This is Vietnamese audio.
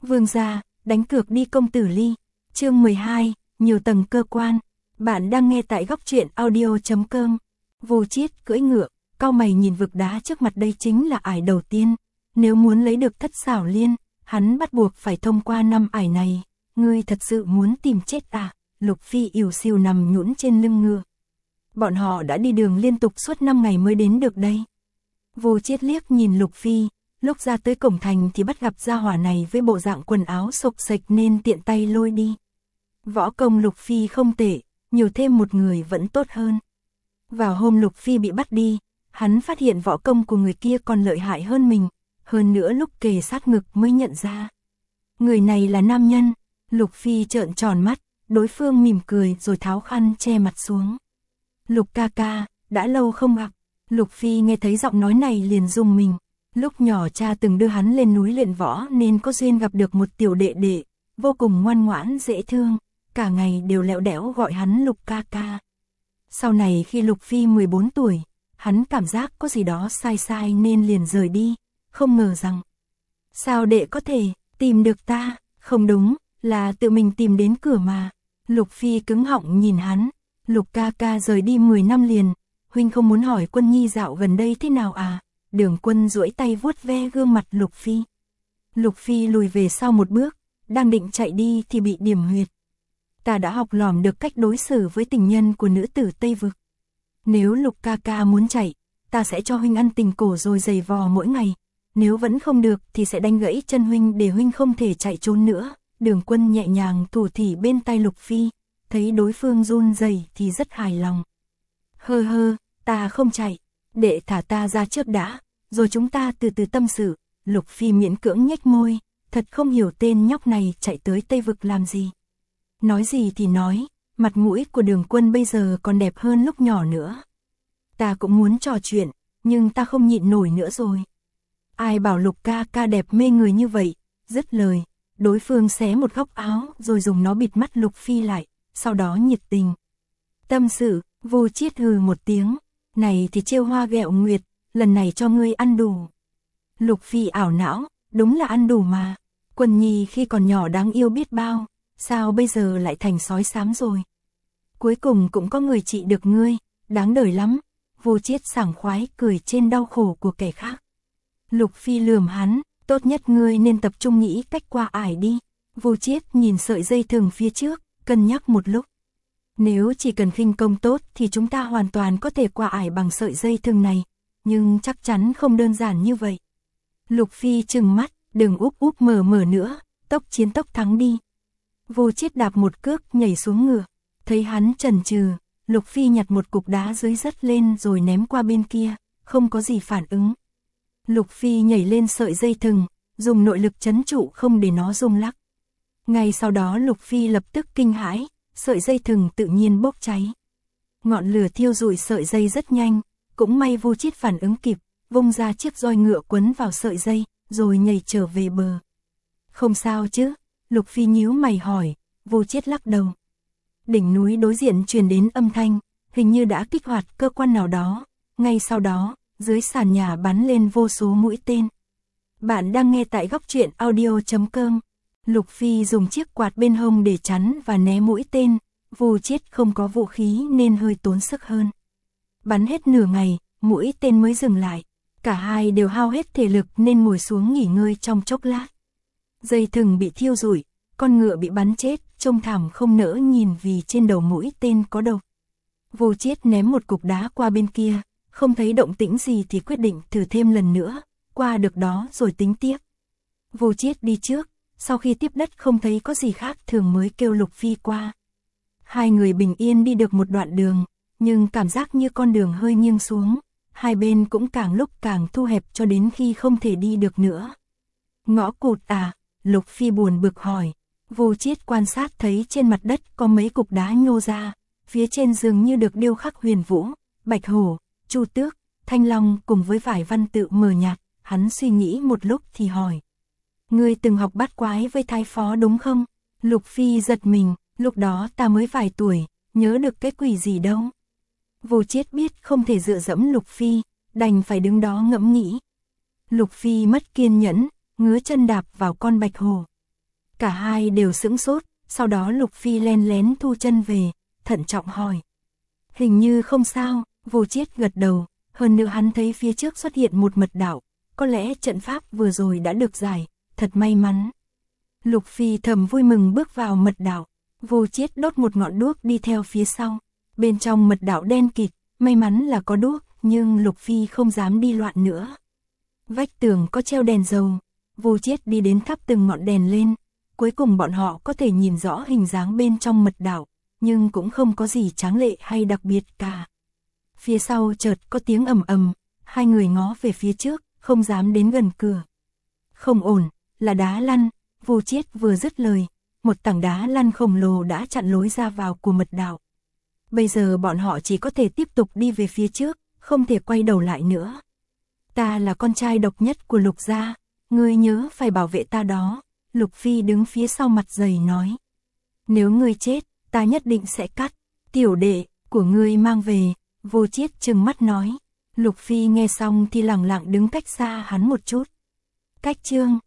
Vương gia, đánh cược đi công tử Ly. Chương 12, nhiều tầng cơ quan. Bạn đang nghe tại góc truyện audio.com. Vô Chiết cưỡi ngựa, cau mày nhìn vực đá trước mặt, đây chính là ải đầu tiên. Nếu muốn lấy được Thất Xảo Liên, hắn bắt buộc phải thông qua 5 ải này. Ngươi thật sự muốn tìm chết à? Lục Phi ỉu xìu nằm nhũn trên lưng ngựa. Bọn họ đã đi đường liên tục suốt 5 ngày mới đến được đây. Vô Chiết liếc nhìn Lục Phi, lúc ra tới cổng thành thì bắt gặp gia hỏa này với bộ dạng quần áo xộc xệch nên tiện tay lôi đi. Võ công Lục Phi không tệ, nhiều thêm một người vẫn tốt hơn. Vào hôm Lục Phi bị bắt đi, hắn phát hiện võ công của người kia còn lợi hại hơn mình, hơn nữa lúc kề sát ngực mới nhận ra. Người này là nam nhân. Lục Phi trợn tròn mắt, đối phương mỉm cười rồi tháo khăn che mặt xuống. Lục ca ca, đã lâu không gặp. Lục Phi nghe thấy giọng nói này liền rùng mình. Lúc nhỏ cha từng đưa hắn lên núi luyện võ nên có duyên gặp được một tiểu đệ đệ, vô cùng ngoan ngoãn dễ thương, cả ngày đều lẹo đẽo gọi hắn Lục ca ca. Sau này khi Lục Phi 14 tuổi, hắn cảm giác có gì đó sai sai nên liền rời đi, không ngờ rằng. Sao đệ có thể tìm được ta? Không đúng, là tự mình tìm đến cửa mà. Lục Phi cứng họng nhìn hắn. Lục ca ca rời đi 10 năm liền, huynh không muốn hỏi Quân Nhi dạo gần đây thế nào à? Đường Quân duỗi tay vuốt ve gương mặt Lục Phi. Lục Phi lùi về sau một bước, đang định chạy đi thì bị điểm huyệt. Ta đã học lỏm được cách đối xử với tình nhân của nữ tử Tây Vực. Nếu Lục ca ca muốn chạy, ta sẽ cho huynh ăn tình cổ rồi giày vò mỗi ngày. Nếu vẫn không được thì sẽ đánh gãy chân huynh để huynh không thể chạy trốn nữa. Đường Quân nhẹ nhàng thủ thỉ bên tay Lục Phi, thấy đối phương run rẩy thì rất hài lòng. Hơ hơ, ta không chạy, đệ thả ta ra trước đã, rồi chúng ta từ từ tâm sự. Lục Phi miễn cưỡng nhếch môi, thật không hiểu tên nhóc này chạy tới Tây Vực làm gì. Nói gì thì nói, mặt mũi của Đường Quân bây giờ còn đẹp hơn lúc nhỏ nữa. Ta cũng muốn trò chuyện, nhưng ta không nhịn nổi nữa rồi. Ai bảo Lục ca ca đẹp mê người như vậy? Dứt lời, đối phương xé một góc áo rồi dùng nó bịt mắt Lục Phi lại, sau đó nhiệt tình. Tâm sự, Vô Chiết hừ một tiếng, này thì trêu hoa ghẹo nguyệt, lần này cho ngươi ăn đủ. Lục Phi ảo não, đúng là ăn đủ mà. Quân Nhi khi còn nhỏ đáng yêu biết bao, sao bây giờ lại thành sói xám rồi? Cuối cùng cũng có người trị được ngươi, đáng đời lắm. Vô Chiết sảng khoái cười trên đau khổ của kẻ khác. Lục Phi lườm hắn, tốt nhất ngươi nên tập trung nghĩ cách qua ải đi. Vô Chiết nhìn sợi dây thừng phía trước, cân nhắc một lúc. Nếu chỉ cần khinh công tốt thì chúng ta hoàn toàn có thể qua ải bằng sợi dây thừng này, nhưng chắc chắn không đơn giản như vậy. Lục Phi trừng mắt, đừng úp úp mở mở nữa, tốc chiến tốc thắng đi. Vô Chiết đạp một cước nhảy xuống ngựa, thấy hắn chần chừ, Lục Phi nhặt một cục đá dưới đất lên rồi ném qua bên kia, không có gì phản ứng. Lục Phi nhảy lên sợi dây thừng, dùng nội lực trấn trụ không để nó rung lắc. Ngay sau đó Lục Phi lập tức kinh hãi, sợi dây thừng tự nhiên bốc cháy. Ngọn lửa thiêu rụi sợi dây rất nhanh, cũng may Vô Chiết phản ứng kịp, vung ra chiếc roi ngựa quấn vào sợi dây, rồi nhảy trở về bờ. Không sao chứ? Lục Phi nhíu mày hỏi. Vô Chiết lắc đầu. Đỉnh núi đối diện truyền đến âm thanh, hình như đã kích hoạt cơ quan nào đó. Ngay sau đó, dưới sàn nhà bắn lên vô số mũi tên. Bạn đang nghe tại góc truyện audio.com. Lục Phi dùng chiếc quạt bên hông để chắn và né mũi tên. Vô Chiết không có vũ khí nên hơi tốn sức hơn. Bắn hết nửa ngày, mũi tên mới dừng lại. Cả hai đều hao hết thể lực nên ngồi xuống nghỉ ngơi trong chốc lát. Dây thừng bị thiêu rụi, con ngựa bị bắn chết, trông thảm không nỡ nhìn vì trên đầu mũi tên có độc. Vô Chiết ném một cục đá qua bên kia, không thấy động tĩnh gì thì quyết định thử thêm lần nữa, qua được đó rồi tính tiếp. Vô Chiết đi trước, sau khi tiếp đất không thấy có gì khác thường mới kêu Lục Phi qua. Hai người bình yên đi được một đoạn đường, nhưng cảm giác như con đường hơi nghiêng xuống, hai bên cũng càng lúc càng thu hẹp cho đến khi không thể đi được nữa. Ngõ cụt à? Lục Phi buồn bực hỏi. Vô Chiết quan sát thấy trên mặt đất có mấy cục đá nhô ra, phía trên dường như được điêu khắc huyền vũ, bạch hổ, chu tước, thanh long cùng với vài văn tự mờ nhạt. Hắn suy nghĩ một lúc thì hỏi. Ngươi từng học bát quái với Thái Phó đúng không? Lục Phi giật mình, lúc đó ta mới vài tuổi, nhớ được cái quỷ gì đâu. Vô Chiết biết không thể dựa dẫm Lục Phi, đành phải đứng đó ngẫm nghĩ. Lục Phi mất kiên nhẫn, ngứa chân đạp vào con bạch hổ. Cả hai đều sững sốt, sau đó Lục Phi len lén thu chân về, thận trọng hỏi. Hình như không sao, Vô Chiết gật đầu, hơn nữa hắn thấy phía trước xuất hiện một mật đạo, có lẽ trận pháp vừa rồi đã được giải, thật may mắn. Lục Phi thầm vui mừng bước vào mật đạo, Vô Chiết đốt một ngọn đuốc đi theo phía sau, bên trong mật đạo đen kịt, may mắn là có đuốc, nhưng Lục Phi không dám đi loạn nữa. Vách tường có treo đèn dầu, Vô Chiết đi đến thắp từng ngọn đèn lên, cuối cùng bọn họ có thể nhìn rõ hình dáng bên trong mật đạo, nhưng cũng không có gì tráng lệ hay đặc biệt cả. Phía sau chợt có tiếng ầm ầm, hai người ngó về phía trước, không dám đến gần cửa. Không ổn, là đá lăn, Vô Chiết vừa dứt lời, một tảng đá lăn khổng lồ đã chặn lối ra vào của mật đạo. Bây giờ bọn họ chỉ có thể tiếp tục đi về phía trước, không thể quay đầu lại nữa. Ta là con trai độc nhất của Lục gia, ngươi nhớ phải bảo vệ ta đó, Lục Phi đứng phía sau mặt dày nói. Nếu ngươi chết, ta nhất định sẽ cắt, tiểu đệ của ngươi mang về, Vô Chiết trừng mắt nói. Lục Phi nghe xong thì lặng lặng đứng cách xa hắn một chút. Cách chương